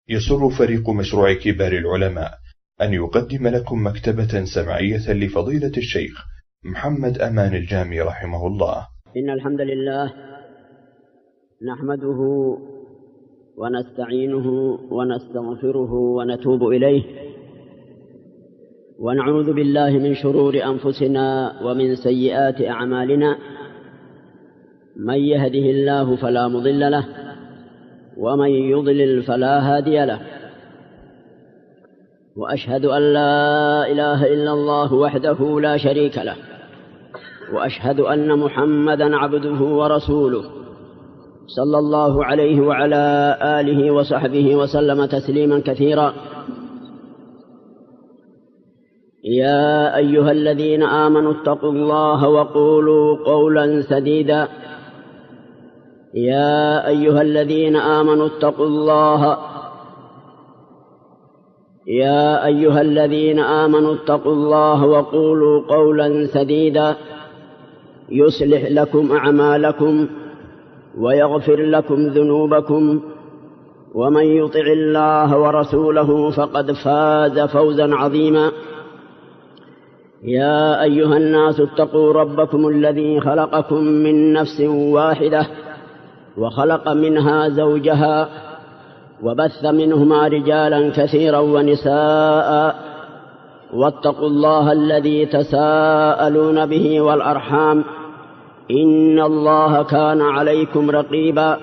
يسر فريق مشروع كبار العلماء أن يقدم لكم مكتبة سمعية لفضيلة الشيخ محمد أمان الجامي رحمه الله. إن الحمد لله نحمده ونستعينه ونستغفره ونتوب إليه، ونعوذ بالله من شرور أنفسنا ومن سيئات أعمالنا. من يهده الله فلا مضل له، ومن يضلل فلا هادي له. وأشهد أن لا إله إلا الله وحده لا شريك له، وأشهد أن محمدًا عبده ورسوله صلى الله عليه وعلى آله وصحبه وسلم تسليمًا كثيرا. يا أيها الذين آمنوا اتقوا الله وقولوا قولا سديدا. يا أيها الذين آمنوا اتقوا الله يا أيها الذين آمنوا اتقوا الله وقولوا قولا سديدا يصلح لكم أعمالكم ويغفر لكم ذنوبكم، ومن يطع الله ورسوله فقد فاز فوزا عظيما. يا أيها الناس اتقوا ربكم الذي خلقكم من نفس واحدة، وخلق منها زوجها، وبث منهما رجالا كثيرا ونساء، واتقوا الله الذي تساءلون به والأرحام، إن الله كان عليكم رقيبا.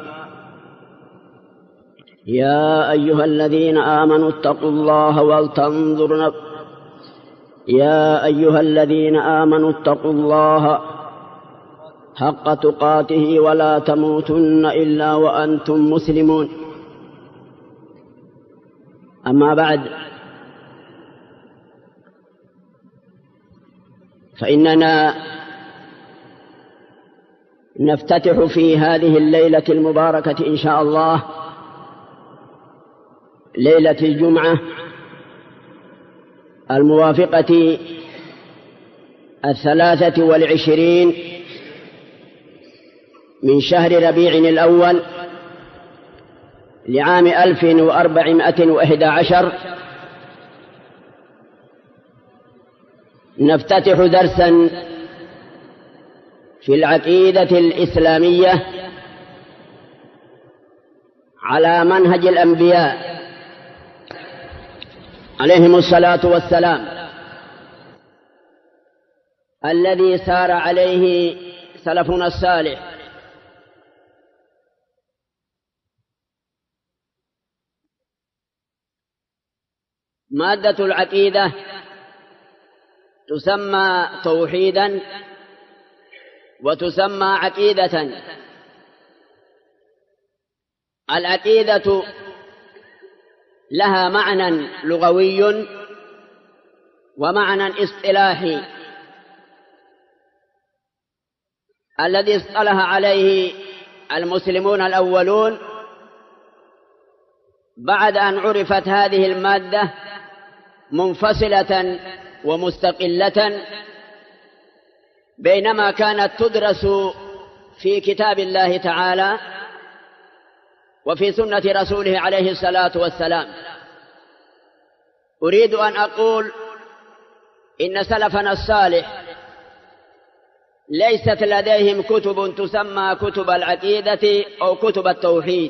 يا أيها الذين آمنوا اتقوا الله ولتنظر يا أيها الذين آمنوا اتقوا الله حق تقاته ولا تموتن إلا وأنتم مسلمون. أما بعد، فإننا نفتتح في هذه الليلة المباركة إن شاء الله، ليلة الجمعة الموافقة 23 من شهر ربيع الأول لعام 1411، نفتتح درسا في العقيدة الإسلامية على منهج الأنبياء عليهم الصلاة والسلام، الذي سار عليه سلفنا الصالح. مادة العقيدة تسمى توحيدا وتسمى عقيدة. العقيدة لها معنى لغوي ومعنى اصطلاحي، الذي اصطلح عليه المسلمون الأولون بعد أن عرفت هذه المادة منفصلة ومستقلة، بينما كانت تدرس في كتاب الله تعالى وفي سنة رسوله عليه الصلاة والسلام. أريد أن أقول إن سلفنا الصالح ليست لديهم كتب تسمى كتب العقيدة أو كتب التوحيد،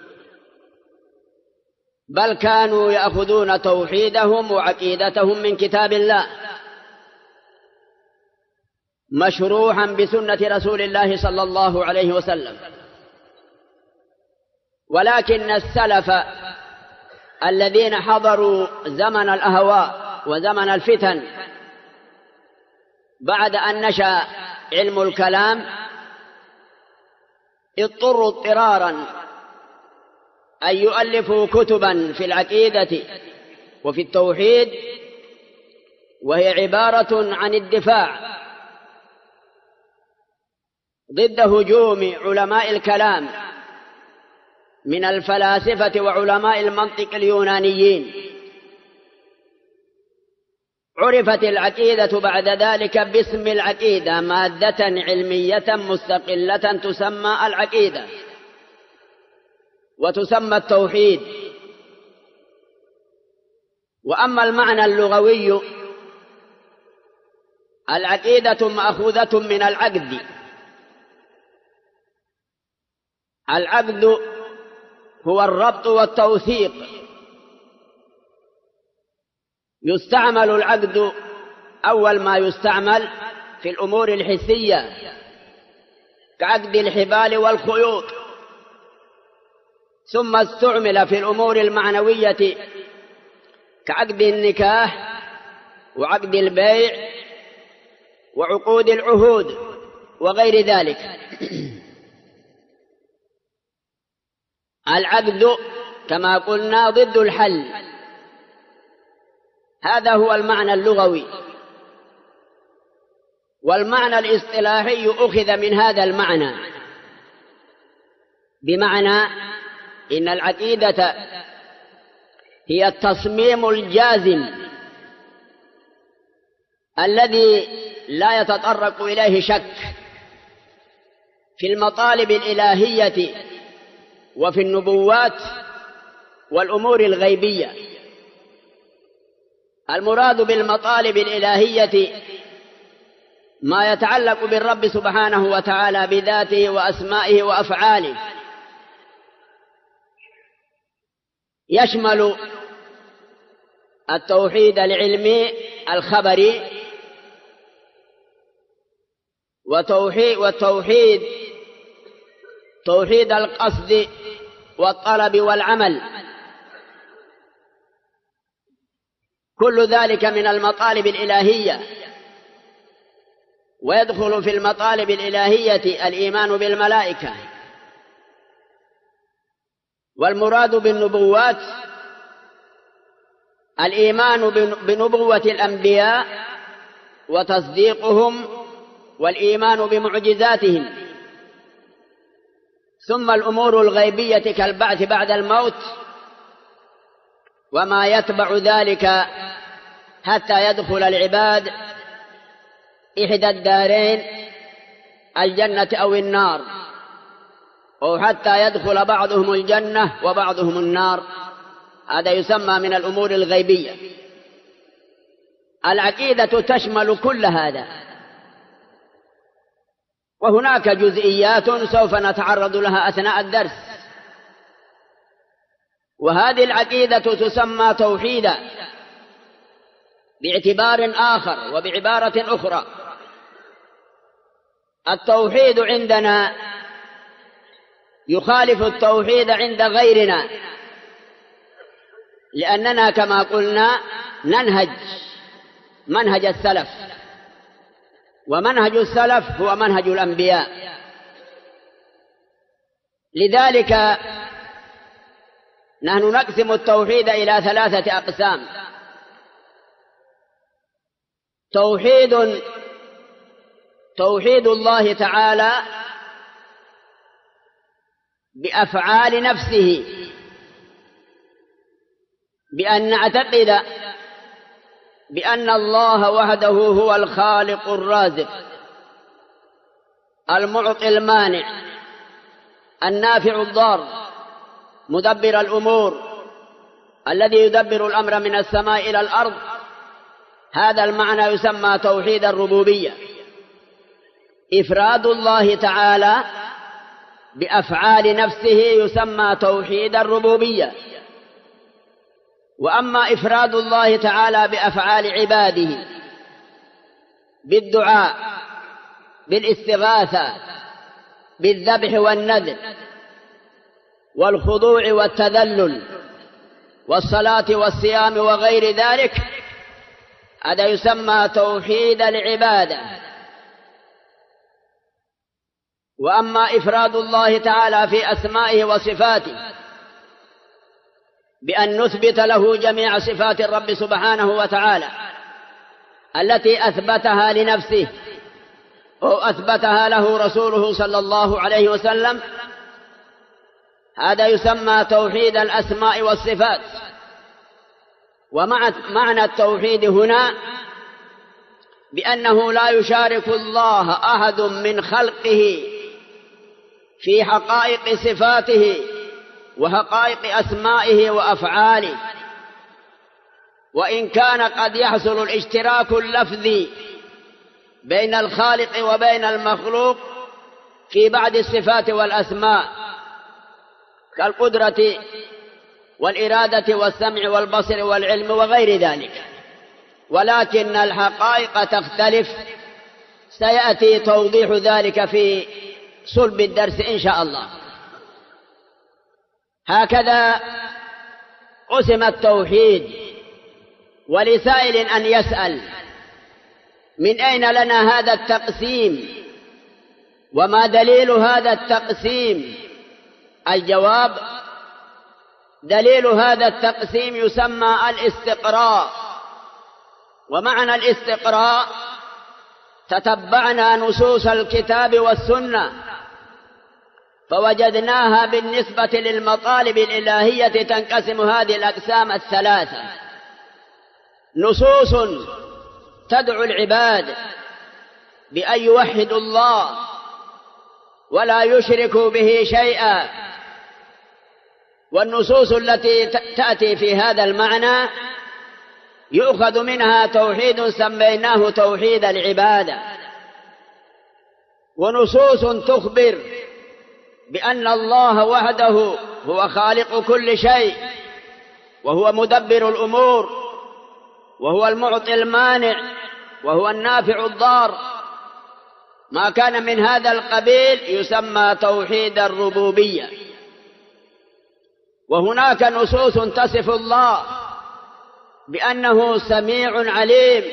بل كانوا يأخذون توحيدهم وعقيدتهم من كتاب الله مشروحا بسنة رسول الله صلى الله عليه وسلم. ولكن السلف الذين حضروا زمن الأهواء وزمن الفتن بعد أن نشأ علم الكلام اضطروا اضطرارا أن يؤلفوا كتبا في العقيدة وفي التوحيد، وهي عبارة عن الدفاع ضد هجوم علماء الكلام من الفلاسفة وعلماء المنطق اليونانيين. عرفت العقيدة بعد ذلك باسم العقيدة، مادة علمية مستقلة تسمى العقيدة، وتسمى التوحيد وأما المعنى اللغوي: العقيدة مأخوذة من العقد. العقد هو الربط والتوثيق. يستعمل العقد أول ما يستعمل في الأمور الحسية كعقد الحبال والخيوط، ثم استعمل في الأمور المعنوية كعقد النكاح وعقد البيع وعقود العهود وغير ذلك. العقد كما قلنا ضد الحل، هذا هو المعنى اللغوي. والمعنى الاصطلاحي أخذ من هذا المعنى، بمعنى إن العقيدة هي التصميم الجازم الذي لا يتطرق إليه شك في المطالب الإلهية وفي النبوات والأمور الغيبية. المراد بالمطالب الإلهية ما يتعلق بالرب سبحانه وتعالى بذاته وأسمائه وأفعاله، يشمل التوحيد العلمي الخبري، توحيد القصد والطلب والعمل، كل ذلك من المطالب الإلهية. ويدخل في المطالب الإلهية الإيمان بالملائكة. والمراد بالنبوات الإيمان بنبوة الأنبياء وتصديقهم والإيمان بمعجزاتهم. ثم الأمور الغيبية كالبعث بعد الموت وما يتبع ذلك حتى يدخل العباد إحدى الدارين الجنة أو النار، أو حتى يدخل بعضهم الجنة وبعضهم النار. هذا يسمى من الأمور الغيبية. العقيدة تشمل كل هذا، وهناك جزئيات سوف نتعرض لها أثناء الدرس. وهذه العقيدة تسمى توحيدا باعتبار آخر وبعبارة أخرى. التوحيد عندنا يخالف التوحيد عند غيرنا، لأننا كما قلنا ننهج منهج السلف، ومنهج السلف هو منهج الأنبياء. لذلك نحن نقسم التوحيد إلى 3 أقسام: توحيد الله تعالى بأفعال نفسه، بأن نعتقد بأن الله وحده هو الخالق الرازق المعطي المانع النافع الضار مدبر الأمور الذي يدبر الأمر من السماء إلى الأرض. هذا المعنى يسمى توحيد الربوبية، إفراد الله تعالى بأفعال نفسه يسمى توحيد الربوبية. وأما إفراد الله تعالى بأفعال عباده بالدعاء بالاستغاثة بالذبح والنذر والخضوع والتذلل والصلاة والصيام وغير ذلك، هذا يسمى توحيد العبادة. وأما إفراد الله تعالى في أسمائه وصفاته بأن نثبت له جميع صفات الرب سبحانه وتعالى التي أثبتها لنفسه أو أثبتها له رسوله صلى الله عليه وسلم، هذا يسمى توحيد الأسماء والصفات. ومعنى التوحيد هنا بأنه لا يشارك الله أحد من خلقه في حقائق صفاته وحقائق أسمائه وأفعاله، وإن كان قد يحصل الاشتراك اللفظي بين الخالق وبين المخلوق في بعض الصفات والأسماء كالقدرة والإرادة والسمع والبصر والعلم وغير ذلك، ولكن الحقائق تختلف. سيأتي توضيح ذلك في صلب الدرس إن شاء الله. هكذا قسم التوحيد، ولسائل أن يسأل: من أين لنا هذا التقسيم؟ وما دليل هذا التقسيم؟ الجواب: دليل هذا التقسيم يسمى الاستقراء. ومعنى الاستقراء: تتبعنا نصوص الكتاب والسنة فوجدناها بالنسبة للمطالب الإلهية تنقسم هذه الأقسام الثلاثة: نصوص تدعو العباد بأن يوحدوا الله ولا يشركوا به شيئا، والنصوص التي تأتي في هذا المعنى يؤخذ منها توحيد سميناه توحيد العبادة، ونصوص تخبر بأن الله وحده هو خالق كل شيء، وهو مدبر الأمور، وهو المعطي المانع، وهو النافع الضار. ما كان من هذا القبيل يسمى توحيد الربوبية. وهناك نصوص تصف الله بأنه سميع عليم،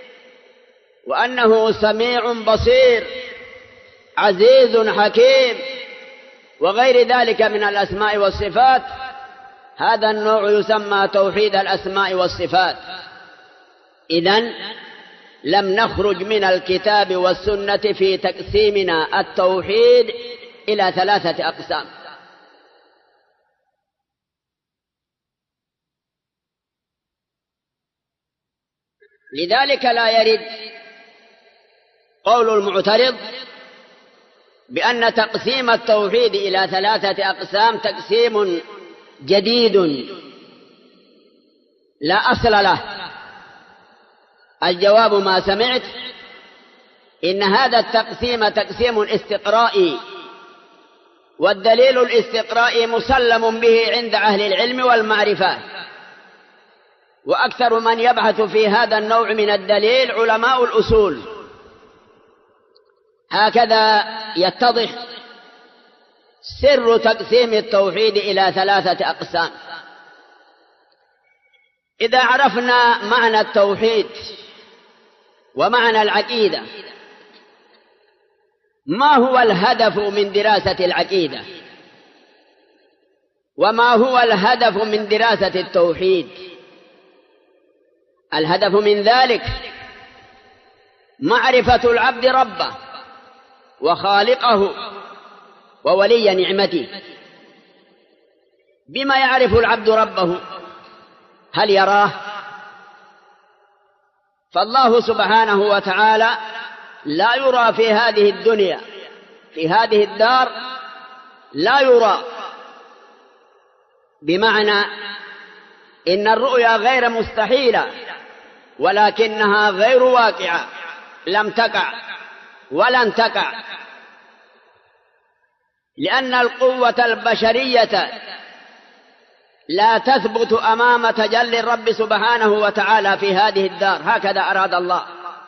وأنه سميع بصير، عزيز حكيم، وغير ذلك من الأسماء والصفات. هذا النوع يسمى توحيد الأسماء والصفات. إذن لم نخرج من الكتاب والسنة في تقسيمنا التوحيد إلى ثلاثة أقسام. لذلك لا يرد قول المعترض بأن تقسيم التوحيد إلى ثلاثة أقسام تقسيم جديد لا أصل له. الجواب: ما سمعت، إن هذا التقسيم تقسيم استقرائي، والدليل الاستقرائي مسلم به عند أهل العلم والمعرفة، وأكثر من يبحث في هذا النوع من الدليل علماء الأصول. هكذا يتضح سر تقسيم التوحيد إلى ثلاثة أقسام. إذا عرفنا معنى التوحيد ومعنى العقيدة، ما هو الهدف من دراسة العقيدة؟ وما هو الهدف من دراسة التوحيد؟ الهدف من ذلك معرفة العبد ربه وخالقه وولي نعمته. بما يعرف العبد ربه؟ هل يراه؟ فالله سبحانه وتعالى لا يرى في هذه الدنيا، في هذه الدار لا يرى، بمعنى إن الرؤيا غير مستحيلة، ولكنها غير واقعة، لم تقع ولن تقع، لأن القوة البشرية لا تثبت أمام تجلي الرب سبحانه وتعالى في هذه الدار. هكذا أراد الله.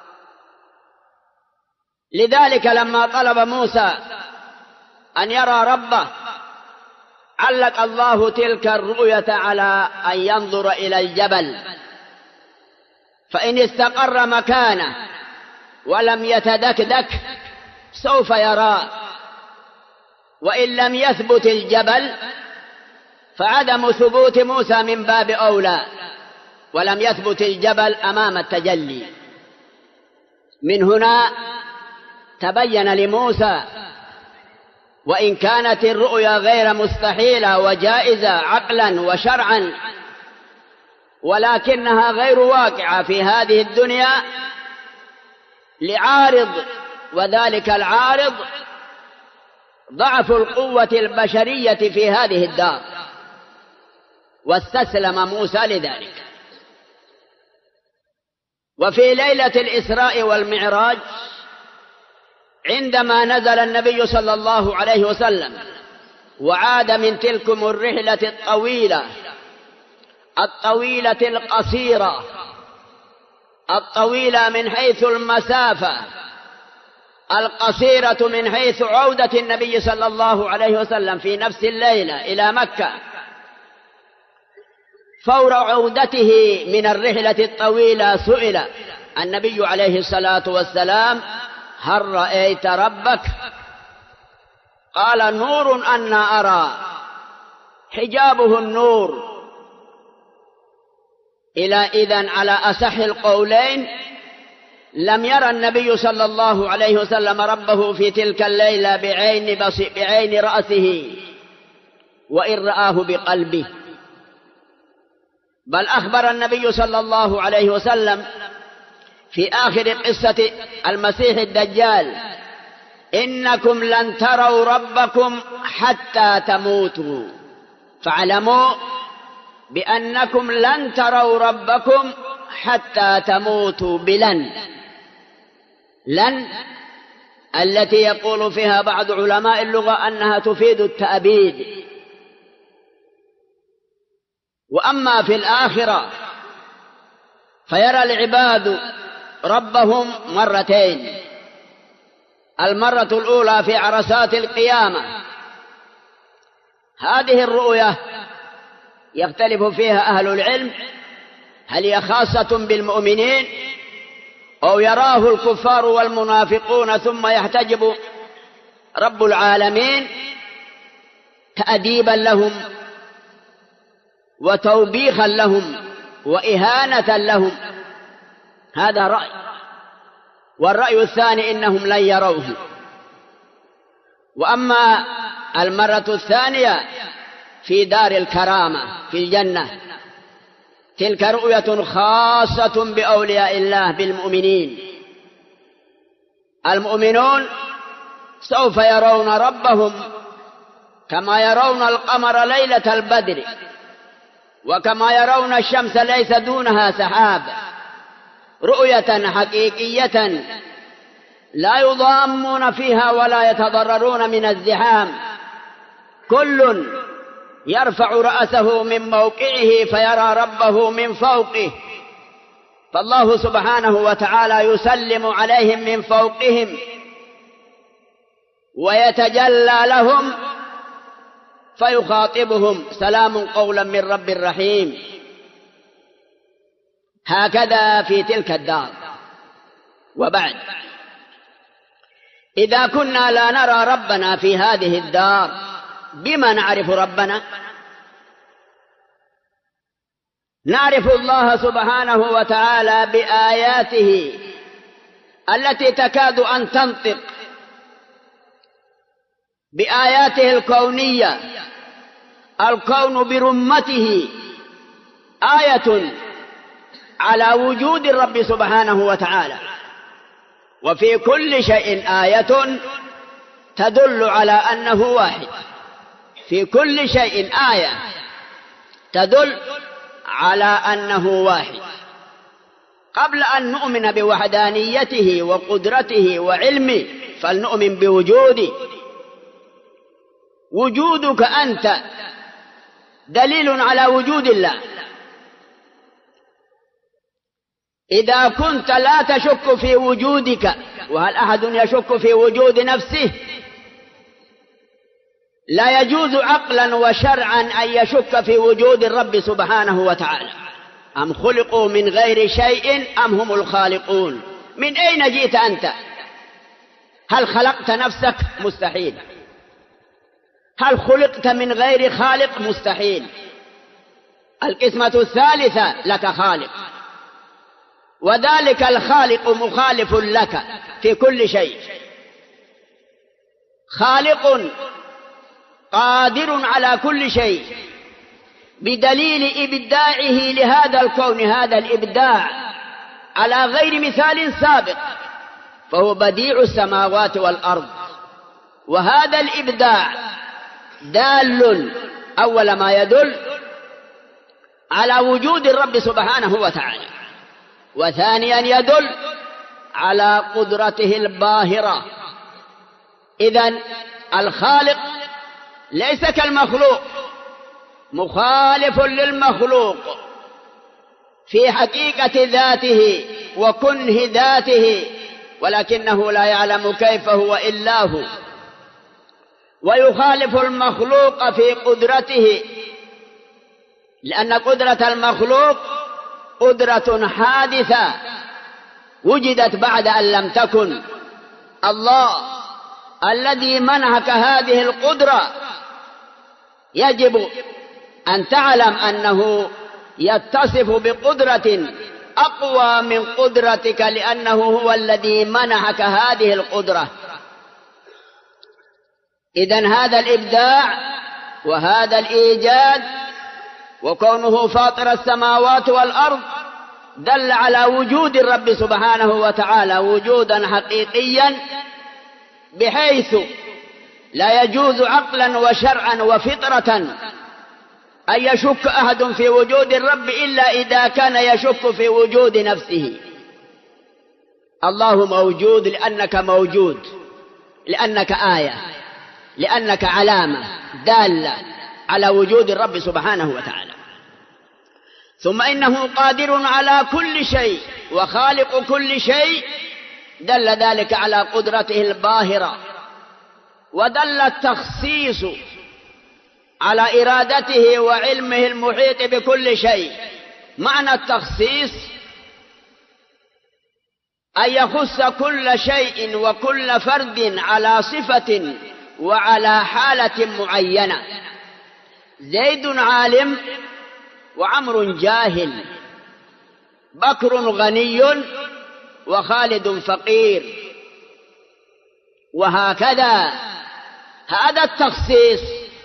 لذلك لما طلب موسى أن يرى ربه علق الله تلك الرؤية على أن ينظر إلى الجبل، فإن استقر مكانه ولم يتدكدك سوف يراه، وإن لم يثبت الجبل فعدم ثبوت موسى من باب أولى، ولم يثبت الجبل أمام التجلي. من هنا تبين لموسى وإن كانت الرؤيا غير مستحيلة وجائزة عقلا وشرعا، ولكنها غير واقعة في هذه الدنيا لعارض، وذلك العارض ضعف القوة البشرية في هذه الدار، واستسلم موسى لذلك. وفي ليلة الإسراء والمعراج عندما نزل النبي صلى الله عليه وسلم وعاد من تلكم الرحلة الطويلة القصيرة، الطويلة من حيث المسافة، القصيرة من حيث عودة النبي صلى الله عليه وسلم في نفس الليلة إلى مكة. فور عودته من الرحلة الطويلة سئل النبي عليه الصلاة والسلام: هل رأيت ربك؟ قال: نور أنا أرى، حجابه النور. إذن على أصح القولين لم يرى النبي صلى الله عليه وسلم ربه في تلك الليلة بعين رأسه، وإن رآه بقلبه، بل أخبر النبي صلى الله عليه وسلم في آخر قصة المسيح الدجال: إنكم لن تروا ربكم حتى تموتوا، فاعلموا بأنكم لن تروا ربكم حتى تموتوا بلن. لن التي يقول فيها بعض علماء اللغة أنها تفيد التأبيد. وأما في الآخرة فيرى العباد ربهم مرتين: المرة الأولى في عرصات القيامة، هذه الرؤية يختلف فيها أهل العلم هل هي خاصة بالمؤمنين أو يراه الكفار والمنافقون ثم يحتجب رب العالمين تأديبا لهم وتوبيخا لهم وإهانة لهم. هذا رأي. والرأي الثاني إنهم لن يروه. وأما المرة الثانية في دار الكرامة في الجنة، تلك رؤية خاصة بأولياء الله بالمؤمنين. المؤمنون سوف يرون ربهم كما يرون القمر ليلة البدر، وكما يرون الشمس ليس دونها سحاب، رؤية حقيقية لا يضامون فيها ولا يتضررون من الزحام. كل يرفع رأسه من موقعه فيرى ربه من فوقه، فالله سبحانه وتعالى يسلم عليهم من فوقهم ويتجلى لهم فيخاطبهم: سلام قولا من رب رحيم. هكذا في تلك الدار. وبعد، إذا كنا لا نرى ربنا في هذه الدار، بما نعرف ربنا؟ نعرف الله سبحانه وتعالى بآياته التي تكاد أن تنطق، بآياته الكونية. الكون برمته آية على وجود الرب سبحانه وتعالى، وفي كل شيء آية تدل على أنه واحد. في كل شيء آية تدل على أنه واحد. قبل أن نؤمن بوحدانيته وقدرته وعلمه فلنؤمن بوجوده. وجودك أنت دليل على وجود الله. إذا كنت لا تشك في وجودك، وهل أحد يشك في وجود نفسه؟ لا يجوز عقلا وشرعا أن يشك في وجود الرب سبحانه وتعالى. أم خلقوا من غير شيء أم هم الخالقون؟ من أين جئت أنت؟ هل خلقت نفسك؟ مستحيل. هل خلقت من غير خالق؟ مستحيل. القسمة الثالثة: لك خالق، وذلك الخالق مخالف لك في كل شيء. خالق قادر على كل شيء بدليل إبداعه لهذا الكون، هذا الإبداع على غير مثال سابق، فهو بديع السماوات والأرض. وهذا الإبداع دال أول ما يدل على وجود الرب سبحانه وتعالى. وثانيا يدل على قدرته الباهرة. إذن الخالق ليس كالمخلوق، مخالف للمخلوق في حقيقة ذاته وكنه ذاته، ولكنه لا يعلم كيف هو إلا هو. ويخالف المخلوق في قدرته، لأن قدرة المخلوق قدرة حادثة وجدت بعد أن لم تكن. الله الذي منحك هذه القدرة يجب أن تعلم أنه يتصف بقدرة أقوى من قدرتك، لأنه هو الذي منحك هذه القدرة. إذن هذا الإبداع وهذا الإيجاد وكونه فاطر السماوات والأرض دل على وجود الرب سبحانه وتعالى وجودا حقيقيا، بحيث لا يجوز عقلا وشرعا وفطرة أن يشك أحد في وجود الرب إلا إذا كان يشك في وجود نفسه. الله موجود لأنك موجود، لأنك آية، لأنك علامة دالة على وجود الرب سبحانه وتعالى. ثم إنه قادر على كل شيء وخالق كل شيء، دل ذلك على قدرته الباهرة. ودل التخصيص على إرادته وعلمه المحيط بكل شيء. معنى التخصيص أن يخص كل شيء وكل فرد على صفة وعلى حالة معينة. زيد عالم وعمر جاهل، بكر غني وخالد فقير، وهكذا. هذا التخصيص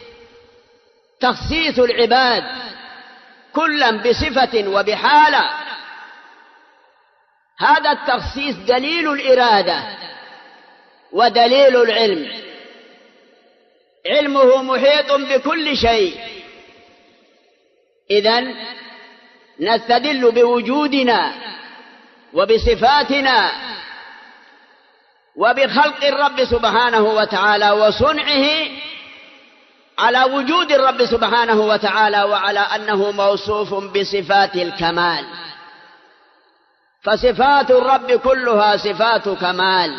تخصيص العباد كلا بصفة وبحالة. هذا التخصيص دليل الإرادة ودليل العلم. علمه محيط بكل شيء. إذن نستدل بوجودنا وبصفاتنا وبخلق الرب سبحانه وتعالى وصنعه على وجود الرب سبحانه وتعالى، وعلى أنه موصوف بصفات الكمال. فصفات الرب كلها صفات كمال.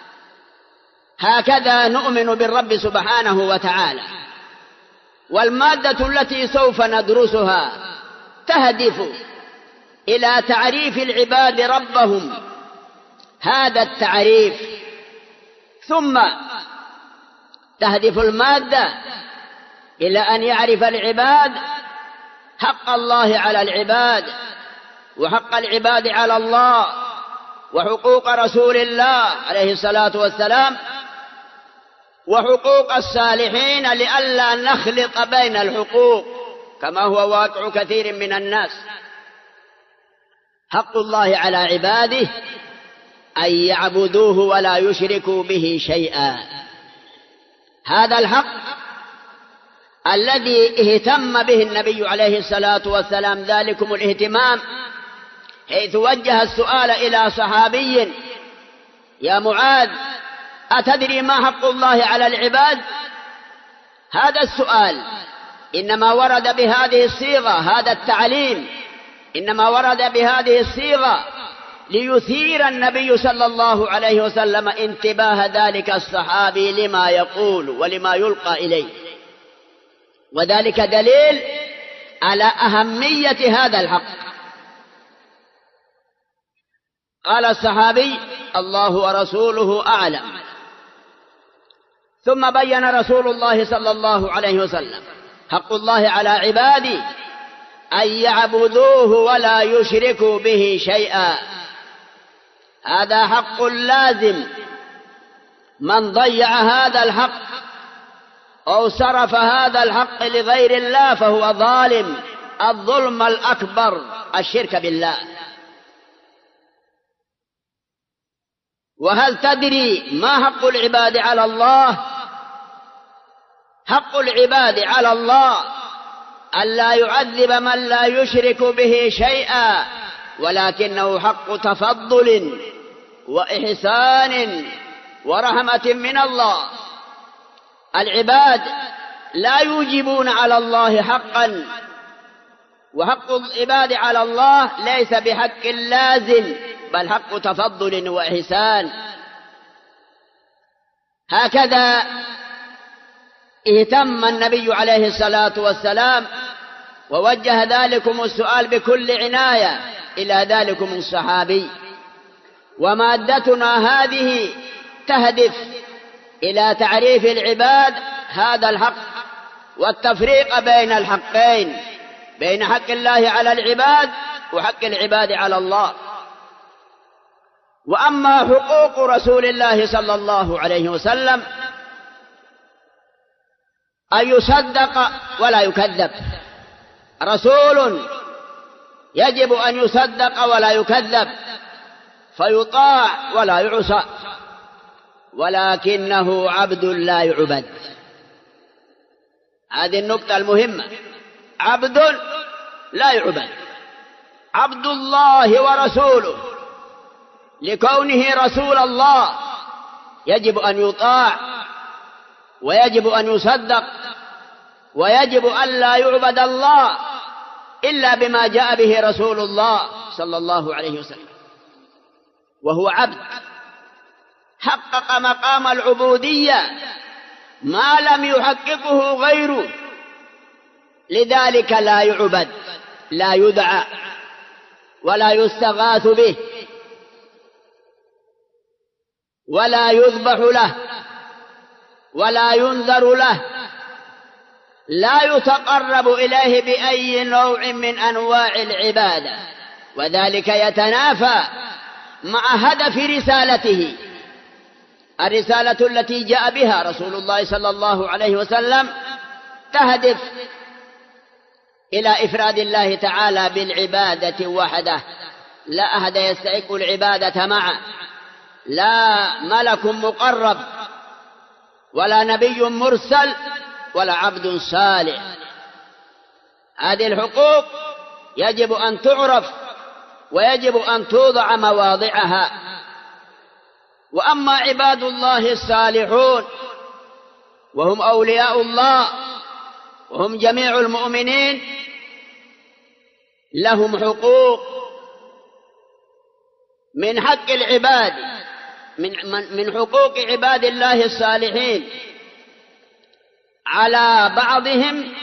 هكذا نؤمن بالرب سبحانه وتعالى. والمادة التي سوف ندرسها تهدف إلى تعريف العباد ربهم هذا التعريف، ثم تهدف المادة إلى أن يعرف العباد حق الله على العباد، وحق العباد على الله، وحقوق رسول الله عليه الصلاة والسلام، وحقوق الصالحين، لئلا نخلط بين الحقوق كما هو واقع كثير من الناس. حق الله على عباده أن يعبدوه ولا يشركوا به شيئا. هذا الحق الذي اهتم به النبي عليه الصلاة والسلام، ذلكم الاهتمام، حيث وجه السؤال إلى صحابي: يا معاذ، أتدري ما حق الله على العباد؟ هذا السؤال إنما ورد بهذه الصيغة، هذا التعليم إنما ورد بهذه الصيغة ليثير النبي صلى الله عليه وسلم انتباه ذلك الصحابي لما يقول ولما يلقى إليه، وذلك دليل على أهمية هذا الحق. قال الصحابي: الله ورسوله أعلم. ثم بين رسول الله صلى الله عليه وسلم: حق الله على عبادي أن يعبدوه ولا يشركوا به شيئا. هذا حق لازم. من ضيع هذا الحق أو صرف هذا الحق لغير الله فهو ظالم، الظلم الأكبر الشرك بالله. وهل تدري ما حق العباد على الله؟ حق العباد على الله ألا يعذب من لا يشرك به شيئا، ولكنه حق تفضل وإحسان ورحمة من الله. العباد لا يوجبون على الله حقا، وحق العباد على الله ليس بحق لازم، بل حق تفضل وإحسان. هكذا اهتم النبي عليه الصلاة والسلام ووجه ذلكم السؤال بكل عناية إلى ذلكم الصحابي. ومادتنا هذه تهدف إلى تعريف العباد هذا الحق والتفريق بين الحقين، بين حق الله على العباد وحق العباد على الله. وأما حقوق رسول الله صلى الله عليه وسلم أن يصدق ولا يكذب. رسول يجب أن يصدق ولا يكذب، فيطاع ولا يعصى، ولكنه عبد لا يعبد. هذه النقطة المهمة، عبد لا يعبد، عبد الله ورسوله، لكونه رسول الله يجب أن يطاع ويجب أن يصدق، ويجب أن لا يعبد الله إلا بما جاء به رسول الله صلى الله عليه وسلم. وهو عبد حقق مقام العبودية ما لم يحققه غيره، لذلك لا يعبد، لا يدعى ولا يستغاث به ولا يذبح له ولا ينذر له، لا يتقرب إليه بأي نوع من أنواع العبادة، وذلك يتنافى مع هدف رسالته، الرسالة التي جاء بها رسول الله صلى الله عليه وسلم تهدف إلى إفراد الله تعالى بالعبادة وحده، لا أحد يستحق العبادة معه، لا ملك مقرب ولا نبي مرسل ولا عبد صالح. هذه الحقوق يجب أن تعرف ويجب أن توضع مواضعها. وأما عباد الله الصالحون وهم أولياء الله وهم جميع المؤمنين، لهم حقوق من حق العباد، من حقوق عباد الله الصالحين على بعضهم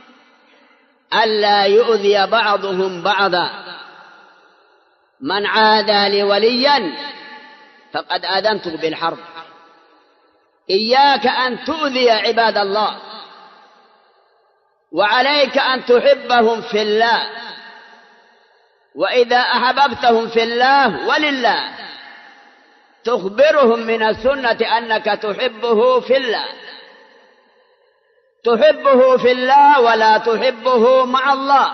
ألا يؤذي بعضهم بعضا. من عادى لي وليا فقد آذنته بالحرب. إياك أن تؤذي عباد الله، وعليك أن تحبهم في الله، وإذا أحببتهم في الله ولله تخبرهم من السنة أنك تحبه في الله، تحبه في الله ولا تحبه مع الله.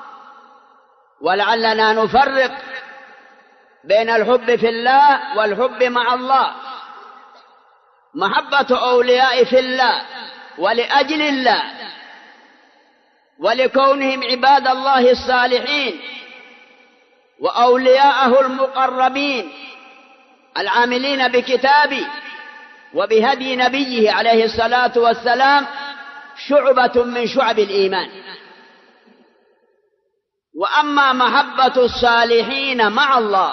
ولعلنا نفرق بين الحب في الله والحب مع الله. محبة أولياء في الله ولأجل الله ولكونهم عباد الله الصالحين وأولياءه المقربين العاملين بكتابه وبهدي نبيه عليه الصلاة والسلام شعبة من شعب الإيمان. وأما محبة الصالحين مع الله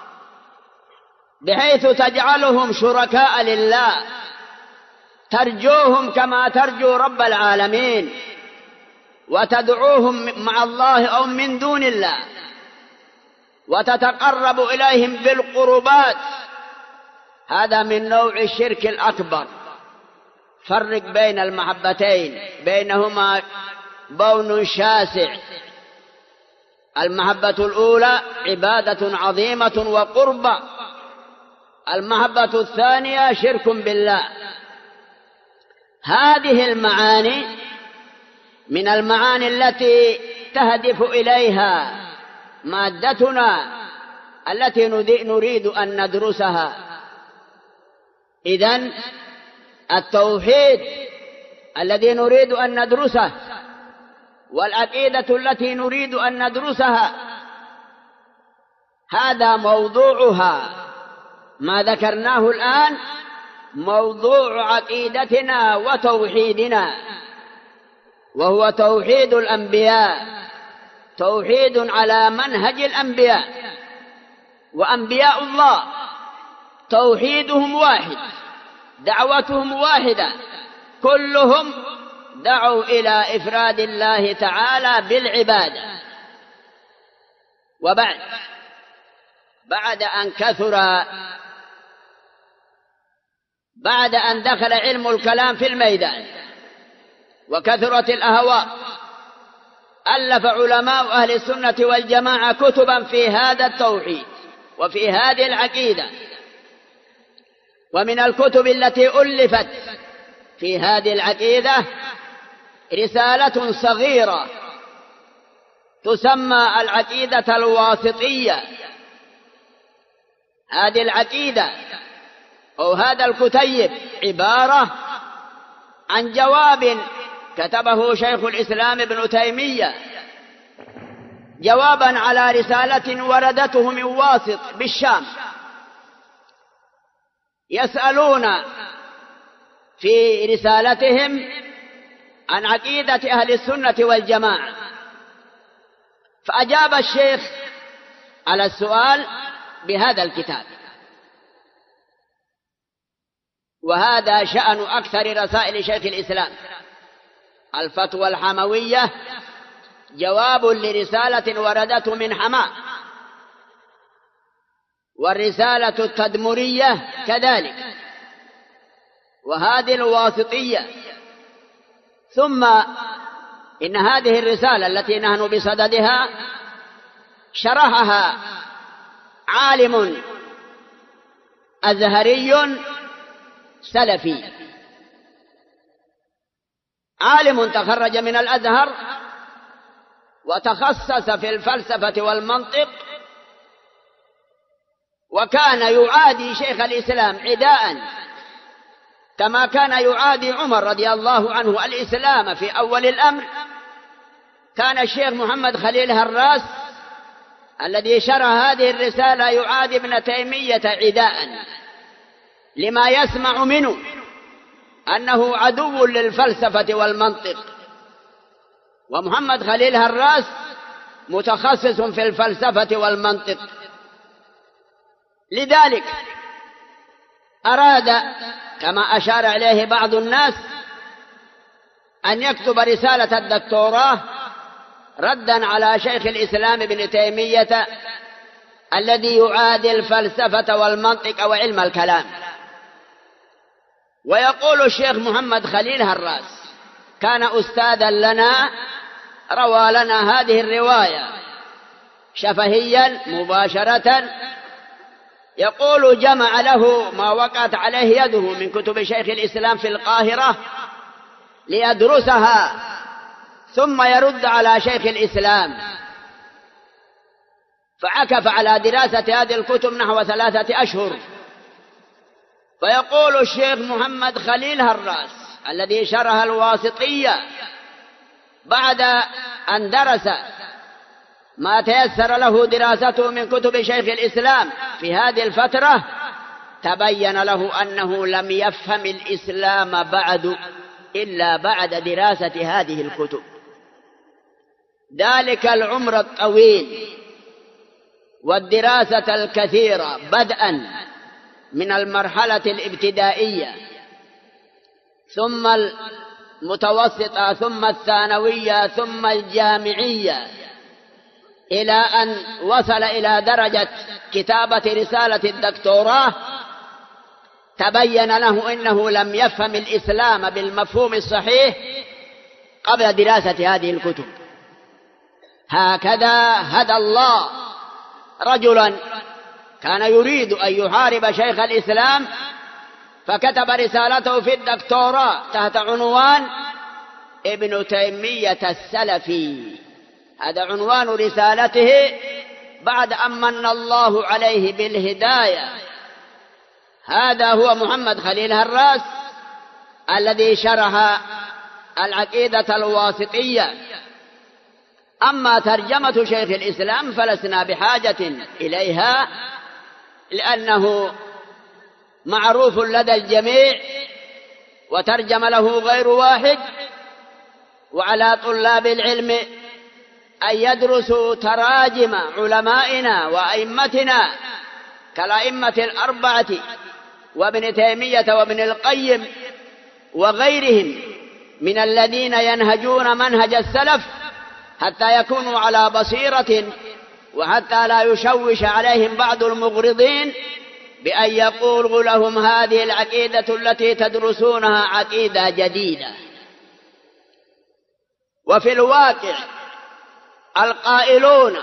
بحيث تجعلهم شركاء لله، ترجوهم كما ترجو رب العالمين وتدعوهم مع الله أو من دون الله وتتقرب إليهم بالقربات، هذا من نوع الشرك الأكبر. فرق بين المحبتين، بينهما بون شاسع. المحبة الأولى عبادة عظيمة وقربة، المحبة الثانية شرك بالله. هذه المعاني من المعاني التي تهدف إليها مادتنا التي نريد أن ندرسها. إذن التوحيد الذي نريد أن ندرسه والعقيدة التي نريد أن ندرسها هذا موضوعها، ما ذكرناه الآن موضوع عقيدتنا وتوحيدنا، وهو توحيد الأنبياء، توحيد على منهج الأنبياء. وأنبياء الله توحيدهم واحد، دعوتهم واحدة، كلهم دعوا إلى إفراد الله تعالى بالعبادة. بعد أن كثر، بعد أن دخل علم الكلام في الميدان وكثرت الأهواء، ألف علماء أهل السنة والجماعة كتبا في هذا التوحيد وفي هذه العقيدة. ومن الكتب التي ألفت في هذه العقيدة رسالة صغيرة تسمى العقيدة الواسطية. هذه العقيدة أو هذا الكتيب عبارة عن جواب كتبه شيخ الإسلام ابن تيمية، جوابا على رسالة وردته من واسط بالشام، يسألون في رسالتهم عن عقيدة أهل السنة والجماعة. فأجاب الشيخ على السؤال بهذا الكتاب، وهذا شأن أكثر رسائل شيخ الإسلام. الفتوى الحموية جواب لرسالة وردته من حماة، والرسالة التدمرية كذلك، وهذه الواسطية. ثم إن هذه الرسالة التي نحن بصددها شرحها عالم أزهري سلفي، عالم تخرج من الأزهر وتخصص في الفلسفة والمنطق، وكان يعادي شيخ الإسلام عداء كما كان يعادي عمر رضي الله عنه الإسلام في أول الأمر. كان الشيخ محمد خليل هراس الذي شرح هذه الرسالة يعادي ابن تيمية عداء لما يسمع منه أنه عدو للفلسفة والمنطق. ومحمد خليل هراس متخصص في الفلسفة والمنطق، لذلك أراد كما أشار إليه بعض الناس أن يكتب رسالة الدكتوراه ردا على شيخ الإسلام ابن تيمية الذي يعادي الفلسفة والمنطق وعلم الكلام. ويقول الشيخ محمد خليل هراس كان أستاذا لنا، روى لنا هذه الرواية شفهيا مباشرة. يقول جمع له ما وقعت عليه يده من كتب شيخ الإسلام في القاهرة ليدرسها ثم يرد على شيخ الإسلام، فعكف على دراسة هذه الكتب نحو 3 أشهر. فيقول الشيخ محمد خليل هراس الذي شرح الواسطية بعد أن درس ما تيسر له دراسته من كتب شيخ الإسلام في هذه الفترة، تبين له أنه لم يفهم الإسلام بعد إلا بعد دراسة هذه الكتب. ذلك العمر الطويل والدراسة الكثيرة بدءا من المرحلة الابتدائية ثم المتوسطة ثم الثانوية ثم الجامعية، إلى أن وصل إلى درجة كتابة رسالة الدكتوراه، تبين له أنه لم يفهم الإسلام بالمفهوم الصحيح قبل دراسة هذه الكتب. هكذا هدى الله رجلا كان يريد أن يحارب شيخ الإسلام، فكتب رسالته في الدكتوراه تحت عنوان ابن تيمية السلفي. هذا عنوان رسالته بعد أن من الله عليه بالهداية. هذا هو محمد خليل هراس الذي شرح العقيدة الواسطية. أما ترجمة شيخ الإسلام فلسنا بحاجة إليها، لأنه معروف لدى الجميع وترجم له غير واحد. وعلى طلاب العلم أن يدرسوا تراجم علمائنا وأئمتنا كالأئمة الأربعة وابن تيمية وابن القيم وغيرهم من الذين ينهجون منهج السلف، حتى يكونوا على بصيرة، وحتى لا يشوش عليهم بعض المغرضين بأن يقولوا لهم هذه العقيدة التي تدرسونها عقيدة جديدة. وفي الواقع القائلون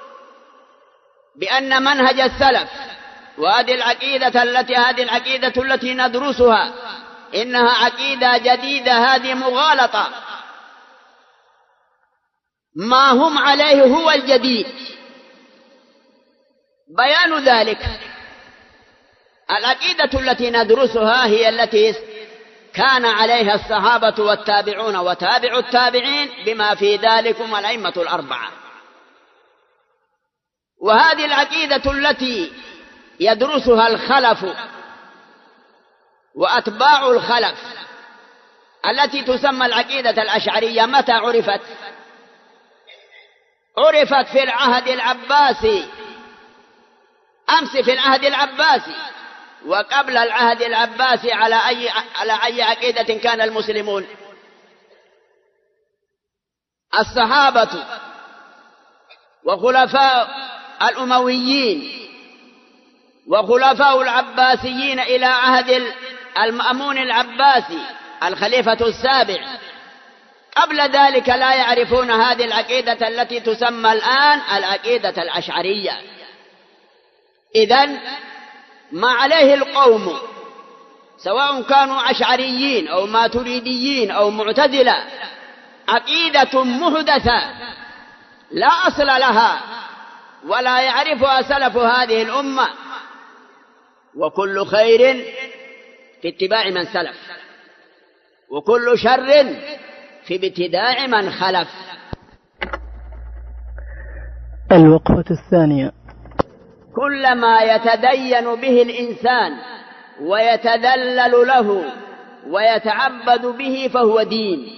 بأن منهج السلف وهذه العقيدة التي ندرسها إنها عقيدة جديدة، هذه مغالطة. ما هم عليه هو الجديد. بيان ذلك العقيدة التي ندرسها هي التي كان عليها الصحابة والتابعون وتابع التابعين بما في ذلكم الأئمة الأربعة. وهذه العقيدة التي يدرسها الخلف وأتباع الخلف التي تسمى العقيدة الأشعرية متى عرفت؟ عرفت في العهد العباسي، أمس في العهد العباسي. وقبل العهد العباسي على أي عقيدة كان المسلمون؟ الصحابة وخلفاء الأمويين وخلفاء العباسيين إلى عهد المأمون العباسي الخليفة السابع. قبل ذلك لا يعرفون هذه العقيدة التي تسمى الآن العقيدة الأشعرية. إذن ما عليه القوم سواء كانوا أشعريين أو ماتريديين أو معتزلة عقيدة محدثة لا أصل لها ولا يعرفها سلف هذه الأمة. وكل خير في اتباع من سلف، وكل شر في ابتداع من خلف. الوقفة الثانية: كلما يتدين به الإنسان ويتذلل له ويتعبد به فهو دين.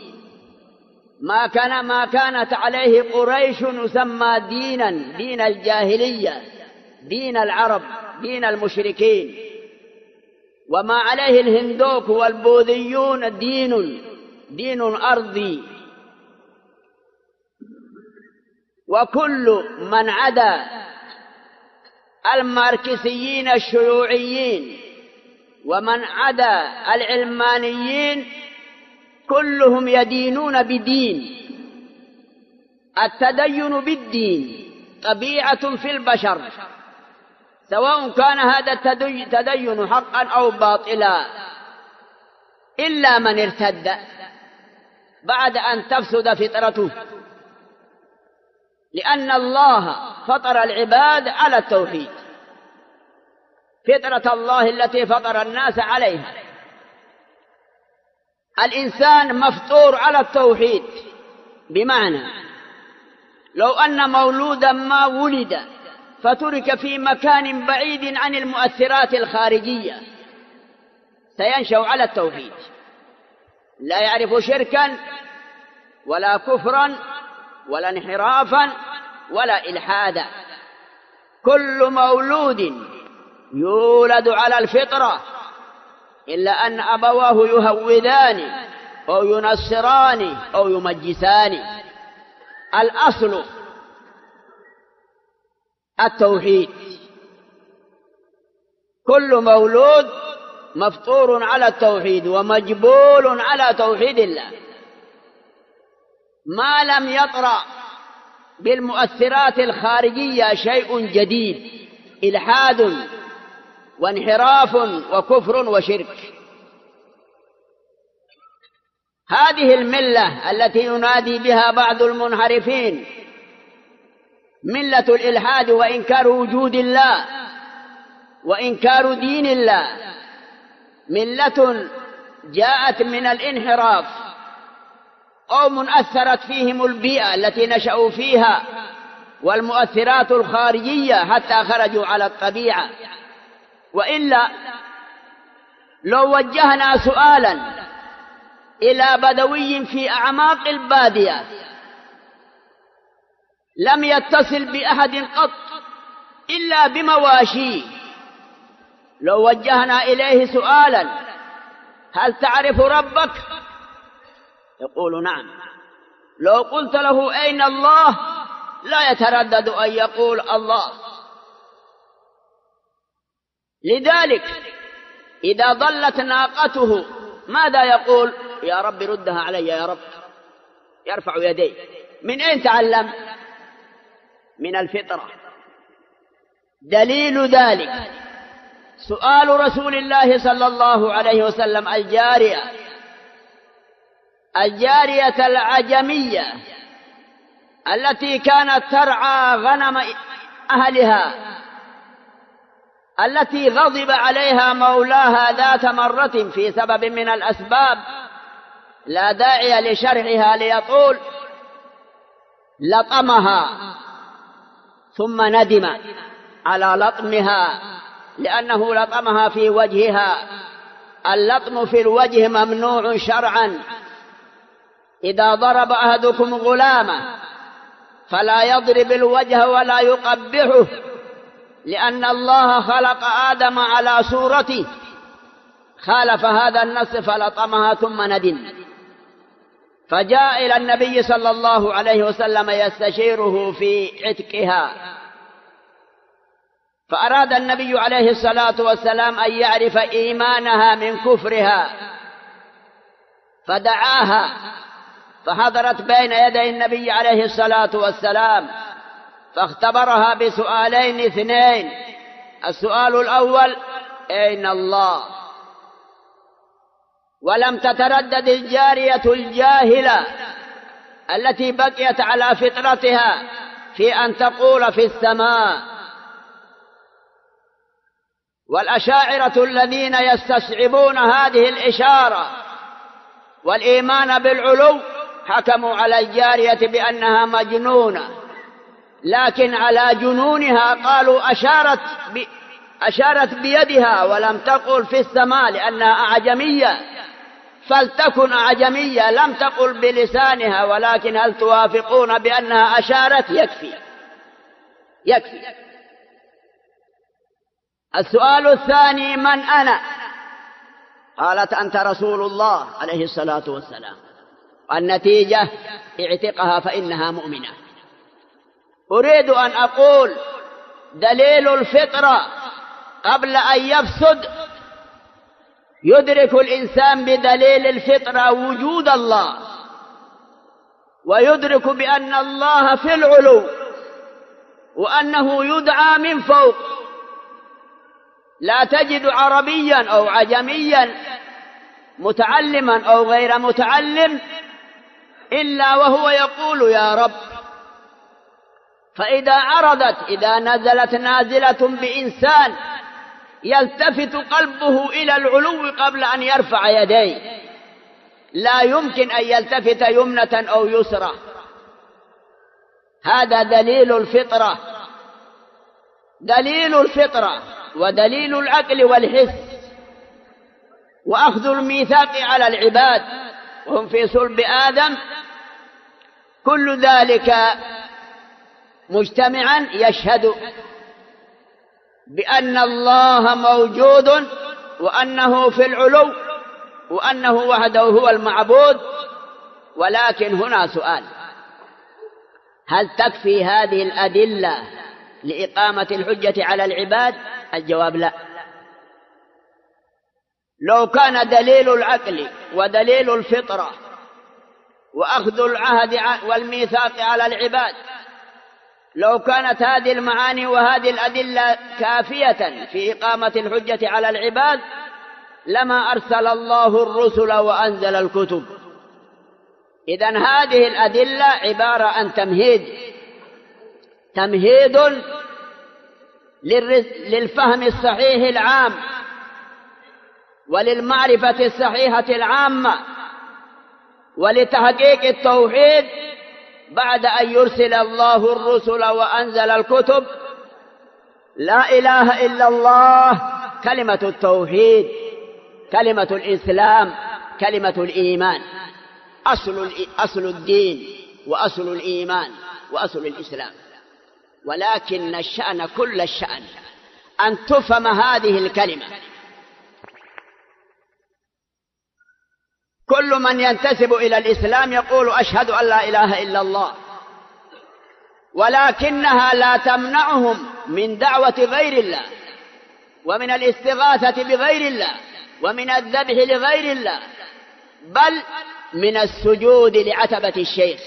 ما كانت عليه قريش يسمى دينا، دين الجاهلية، دين العرب، دين المشركين. وما عليه الهندوك والبوذيون دين أرضي. وكل من عدا الماركسيين الشيوعيين ومن عدا العلمانيين كلهم يدينون بدين. التدين بالدين طبيعة في البشر، سواء كان هذا التدين حقا أو باطلا، إلا من ارتد بعد أن تفسد فطرته، لأن الله فطر العباد على التوحيد، فطرة الله التي فطر الناس عليها. الإنسان مفطور على التوحيد، بمعنى لو أن مولودا ما ولد فترك في مكان بعيد عن المؤثرات الخارجية سينشأ على التوحيد، لا يعرف شركا ولا كفرا ولا انحرافا ولا إلحادا. كل مولود يولد على الفطرة، إلا أن أبواه يهودان أو ينصران أو يمجسان. الأصل التوحيد. كل مولود مفطور على التوحيد ومجبول على توحيد الله، ما لم يطرأ بالمؤثرات الخارجية شيء جديد، إلحاد وانحراف وكفر وشرك. هذه الملة التي ينادي بها بعض المنحرفين ملة الإلحاد وإنكار وجود الله وإنكار دين الله، ملة جاءت من الانحراف قوم أثرت فيهم البيئة التي نشأوا فيها والمؤثرات الخارجية حتى خرجوا على الطبيعة. وإلا لو وجهنا سؤالا إلى بدوي في أعماق البادية لم يتصل بأحد قط إلا بمواشيه، لو وجهنا إليه سؤالا هل تعرف ربك؟ يقول نعم. لو قلت له أين الله؟ لا يتردد أن يقول الله. لذلك إذا ضلت ناقته ماذا يقول؟ يا رب ردها علي يا رب، يرفع يديه. من أين تعلم؟ من الفطرة. دليل ذلك سؤال رسول الله صلى الله عليه وسلم الجارية العجمية التي كانت ترعى غنم أهلها، التي غضب عليها مولاها ذات مرة في سبب من الأسباب لا داعي لشرحها ليطول، لطمها ثم ندم على لطمها لأنه لطمها في وجهها. اللطم في الوجه ممنوع شرعا. إذا ضرب أحدكم غلامه فلا يضرب الوجه ولا يقبحه، لأن الله خلق آدم على صورته، خالف هذا النص فلطمها ثم ندم. فجاء إلى النبي صلى الله عليه وسلم يستشيره في عتقها، فأراد النبي عليه الصلاة والسلام أن يعرف إيمانها من كفرها، فدعاها فحضرت بين يدي النبي عليه الصلاة والسلام، فاختبرها بسؤالين اثنين. السؤال الأول أين الله؟ ولم تتردد الجارية الجاهلة التي بقيت على فطرتها في أن تقول في السماء. والأشاعرة الذين يستصعبون هذه الإشارة والإيمان بالعلو حكموا على الجارية بأنها مجنونة، لكن على جنونها قالوا أشارت بيدها ولم تقل في السماء لأنها أعجمية، فلتكن أعجمية، لم تقل بلسانها، ولكن هل توافقون بأنها أشارت؟ يكفي. السؤال الثاني من أنا؟ قالت أنت رسول الله عليه الصلاة والسلام. النتيجة اعتقها فإنها مؤمنة. أريد أن أقول دليل الفطرة قبل أن يفسد، يدرك الإنسان بدليل الفطرة وجود الله، ويدرك بأن الله في العلو وأنه يدعى من فوق. لا تجد عربيا أو عجميا متعلما أو غير متعلم إلا وهو يقول يا رب. إذا نزلت نازلة بإنسان يلتفت قلبه إلى العلو قبل أن يرفع يديه، لا يمكن أن يلتفت يمنة أو يسرى. هذا دليل الفطرة. دليل الفطرة ودليل العقل والحس وأخذ الميثاق على العباد وهم في صلب آدم، كل ذلك مجتمعا يشهد بأن الله موجود وأنه في العلو وأنه وحده هو المعبود. ولكن هنا سؤال: هل تكفي هذه الأدلة لإقامة الحجة على العباد؟ الجواب لا. لو كان دليل العقل ودليل الفطرة وأخذ العهد والميثاق على العباد، لو كانت هذه المعاني وهذه الأدلة كافية في إقامة الحجة على العباد لما أرسل الله الرسل وأنزل الكتب. إذن هذه الأدلة عبارة عن تمهيد للفهم الصحيح العام وللمعرفة الصحيحة العامة ولتحقيق التوحيد بعد أن يرسل الله الرسل وأنزل الكتب. لا إله إلا الله كلمة التوحيد، كلمة الإسلام، كلمة الإيمان، أصل الدين وأصل الإيمان وأصل الإسلام. ولكن الشأن كل الشأن أن تفهم هذه الكلمة. كل من ينتسب إلى الإسلام يقول أشهد أن لا إله إلا الله، ولكنها لا تمنعهم من دعوة غير الله، ومن الاستغاثة بغير الله، ومن الذبح لغير الله، بل من السجود لعتبة الشيخ.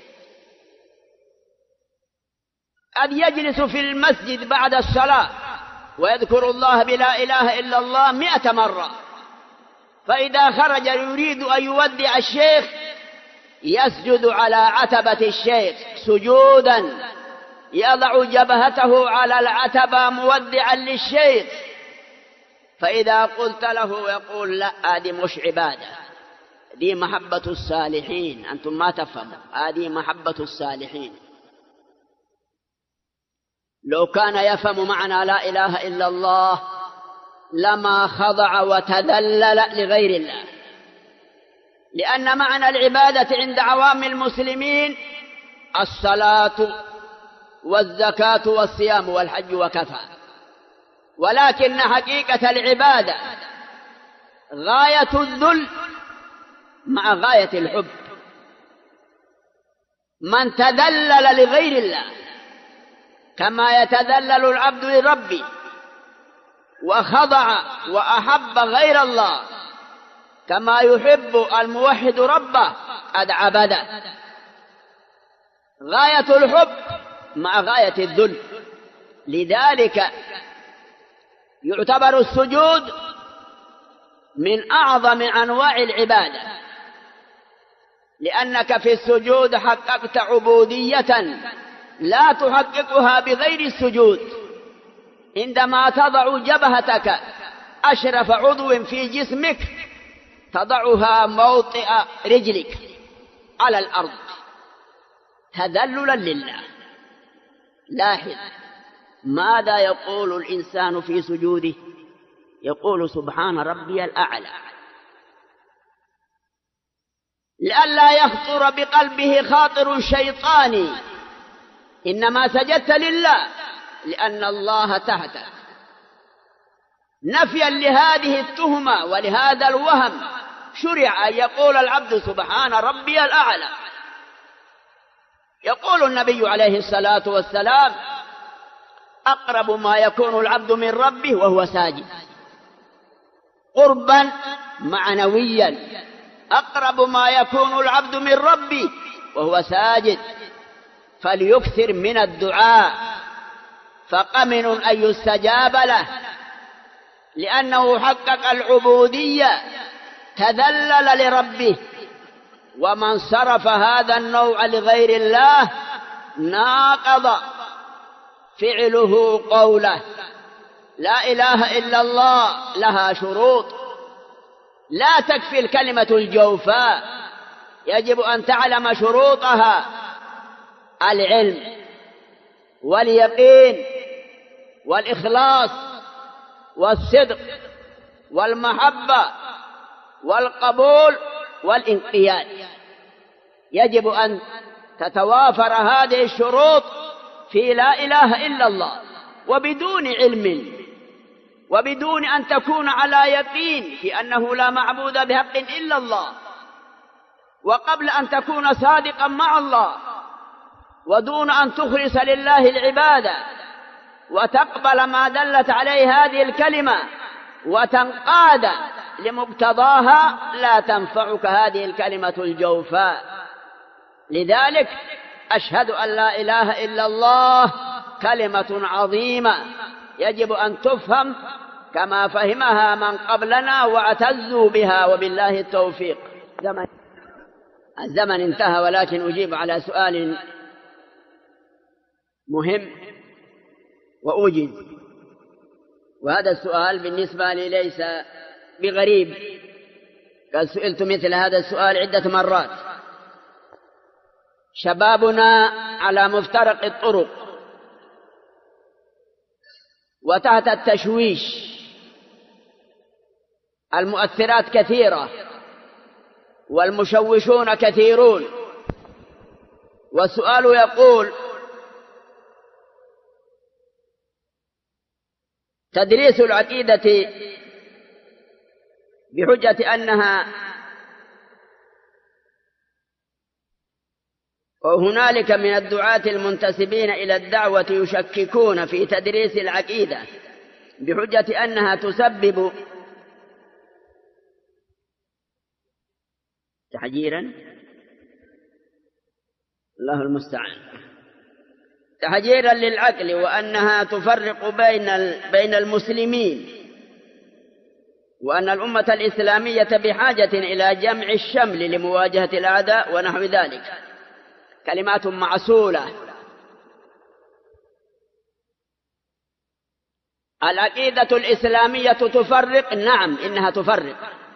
قد يجلس في المسجد بعد الصلاة ويذكر الله بلا إله إلا الله 100 مرة، فإذا خرج يريد أن يودع الشيخ يسجد على عتبة الشيخ سجودا، يضع جبهته على العتبة مودعا للشيخ. فإذا قلت له يقول لا، هذه مش عبادة، دي محبة الصالحين، أنتم ما تفهموا، هذه محبة الصالحين. لو كان يفهم معنى لا إله إلا الله لما خضع وتذلل لغير الله، لأن معنى العبادة عند عوام المسلمين الصلاة والزكاة والصيام والحج وكفى، ولكن حقيقة العبادة غاية الذل مع غاية الحب. من تذلل لغير الله كما يتذلل العبد لربه وخضع وأحب غير الله كما يحب الموحد ربه قد عبده. غاية الحب مع غاية الذل. لذلك يعتبر السجود من أعظم أنواع العبادة، لأنك في السجود حققت عبودية لا تحققها بغير السجود. عندما تضع جبهتك أشرف عضو في جسمك تضعها موطئ رجلك على الأرض تذللا لله. لاحظ ماذا يقول الإنسان في سجوده؟ يقول سبحان ربي الأعلى، لئلا يخطر بقلبه خاطر شيطاني، إنما سجدت لله لأن الله تحته. نفيا لهذه التهمة ولهذا الوهم شرع أن يقول العبد سبحان ربي الأعلى. يقول النبي عليه الصلاة والسلام أقرب ما يكون العبد من ربه وهو ساجد، قربا معنويا، أقرب ما يكون العبد من ربه وهو ساجد، فليكثر من الدعاء فقمن أن يستجاب له، لأنه حقق العبودية تذلل لربه. ومن صرف هذا النوع لغير الله ناقض فعله قوله. لا إله إلا الله لها شروط، لا تكفي الكلمة الجوفاء، يجب أن تعلم شروطها: العلم واليقين والإخلاص والصدق والمحبة والقبول والانقياد. يجب أن تتوافر هذه الشروط في لا إله إلا الله، وبدون علم وبدون أن تكون على يقين في أنه لا معبود بحق إلا الله، وقبل أن تكون صادقا مع الله، ودون أن تخلص لله العبادة وتقبل ما دلت عليه هذه الكلمة وتنقاد لمقتضاها، لا تنفعك هذه الكلمة الجوفاء. لذلك أشهد أن لا إله إلا الله كلمة عظيمة يجب أن تفهم كما فهمها من قبلنا واعتزوا بها، وبالله التوفيق. الزمن انتهى، ولكن أجيب على سؤال مهم وأوجز، وهذا السؤال بالنسبة لي ليس بغريب، قد سئلت مثل هذا السؤال عدة مرات. شبابنا على مفترق الطرق وتحت التشويش، المؤثرات كثيرة والمشوشون كثيرون. والسؤال يقول: تدريس العقيدة بحجة أنها وهنالك من الدعاة المنتسبين إلى الدعوة يشككون في تدريس العقيدة بحجة أنها تسبب تحجيرا، الله المستعان، تحجيرا للعقل، وأنها تفرق بين المسلمين، وأن الأمة الإسلامية بحاجة إلى جمع الشمل لمواجهة الأعداء ونحو ذلك. كلمات معسولة. العقيدة الإسلامية تفرق، نعم إنها تفرق.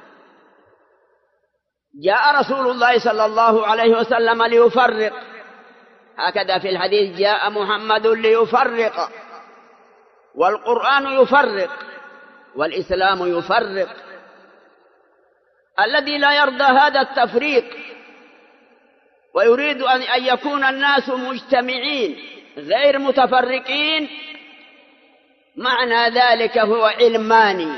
جاء رسول الله صلى الله عليه وسلم ليفرق، هكذا في الحديث: جاء محمد ليفرق، والقرآن يفرق، والإسلام يفرق. الذي لا يرضى هذا التفريق ويريد أن يكون الناس مجتمعين غير متفرقين، معنى ذلك هو علماني.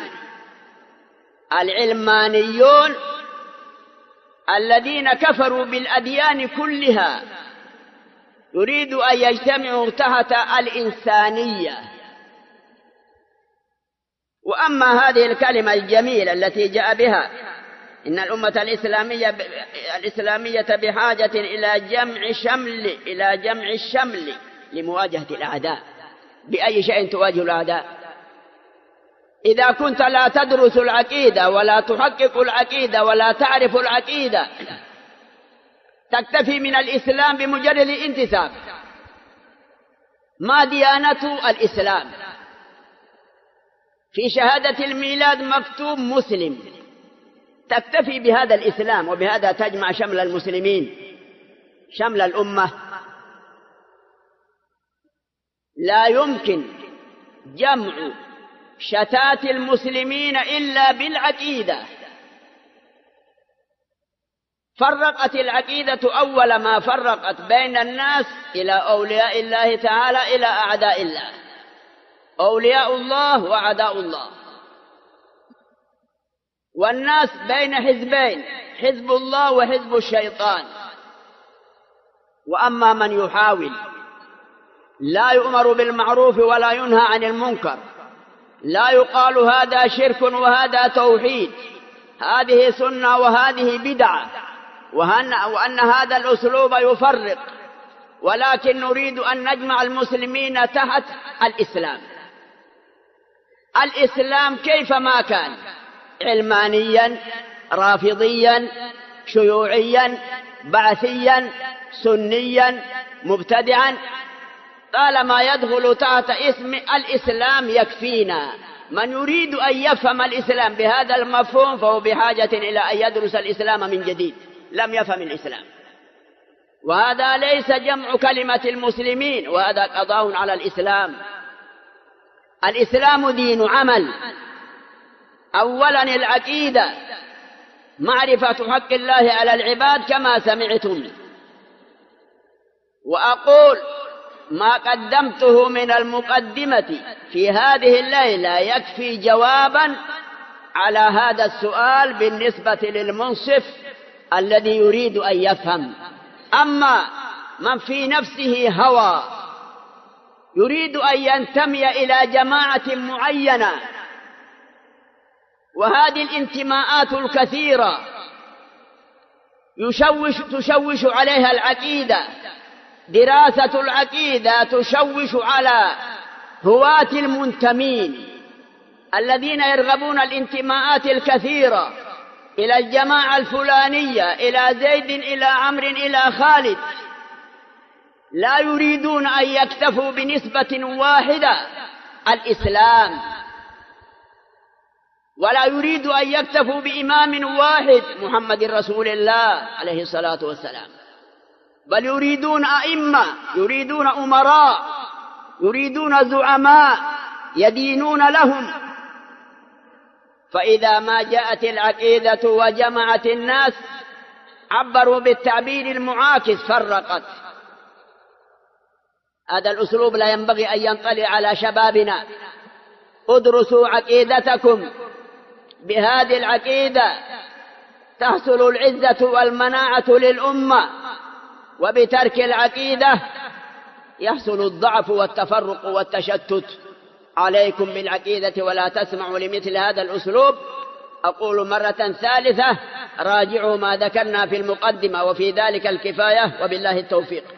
العلمانيون الذين كفروا بالأديان كلها يريد أن يجتمعوا تحت الإنسانية. وأما هذه الكلمة الجميلة التي جاء بها إن الأمة الإسلامية بحاجة إلى جمع الشمل لمواجهة الأعداء. بأي شيء تواجه الأعداء؟ إذا كنت لا تدرس العقيدة ولا تحقق العقيدة ولا تعرف العقيدة، تكتفي من الإسلام بمجرد الانتساب. ما ديانة الإسلام؟ في شهادة الميلاد مكتوب مسلم، تكتفي بهذا الإسلام، وبهذا تجمع شمل المسلمين، شمل الأمة. لا يمكن جمع شتات المسلمين إلا بالعقيدة. فرقت العقيدة أول ما فرقت بين الناس إلى أولياء الله تعالى إلى أعداء الله، أولياء الله وأعداء الله. والناس بين حزبين، حزب الله وحزب الشيطان. وأما من يحاول لا يؤمر بالمعروف ولا ينهى عن المنكر، لا يقال هذا شرك وهذا توحيد، هذه سنة وهذه بدعة، وأن هذا الأسلوب يفرق، ولكن نريد أن نجمع المسلمين تحت الإسلام. الإسلام كيفما كان، علمانيا، رافضيا، شيوعيا، بعثيا، سنيا، مبتدعا، طالما يدخل تحت اسم الإسلام يكفينا. من يريد أن يفهم الإسلام بهذا المفهوم فهو بحاجة إلى أن يدرس الإسلام من جديد، لم يفهم الإسلام. وهذا ليس جمع كلمة المسلمين، وهذا قضاء على الإسلام. الإسلام دين عمل. أولا العقيدة، معرفة حق الله على العباد كما سمعتم. وأقول ما قدمته من المقدمة في هذه الليلة يكفي جوابا على هذا السؤال بالنسبة للمنصف الذي يريد أن يفهم. أما من في نفسه هوى يريد أن ينتمي إلى جماعة معينة، وهذه الانتماءات الكثيرة تشوش عليها العقيدة، دراسة العقيدة تشوش على هواة المنتمين الذين يرغبون الانتماءات الكثيرة إلى الجماعة الفلانية، إلى زيد، إلى عمرو، إلى خالد. لا يريدون أن يكتفوا بنسبة واحدة الإسلام. ولا يريد أن يكتفوا بإمام واحد محمد رسول الله عليه الصلاة والسلام، بل يريدون أئمة، يريدون أمراء، يريدون زعماء يدينون لهم. فإذا ما جاءت العقيدة وجمعت الناس عبروا بالتعبير المعاكس فرقت. هذا الأسلوب لا ينبغي أن ينطلع على شبابنا. ادرسوا عقيدتكم، بهذه العقيدة تحصل العزة والمناعة للأمة، وبترك العقيدة يحصل الضعف والتفرق والتشتت. عليكم بالعقيدة ولا تسمعوا لمثل هذا الأسلوب. أقول مرة ثالثة: راجعوا ما ذكرنا في المقدمة، وفي ذلك الكفاية، وبالله التوفيق.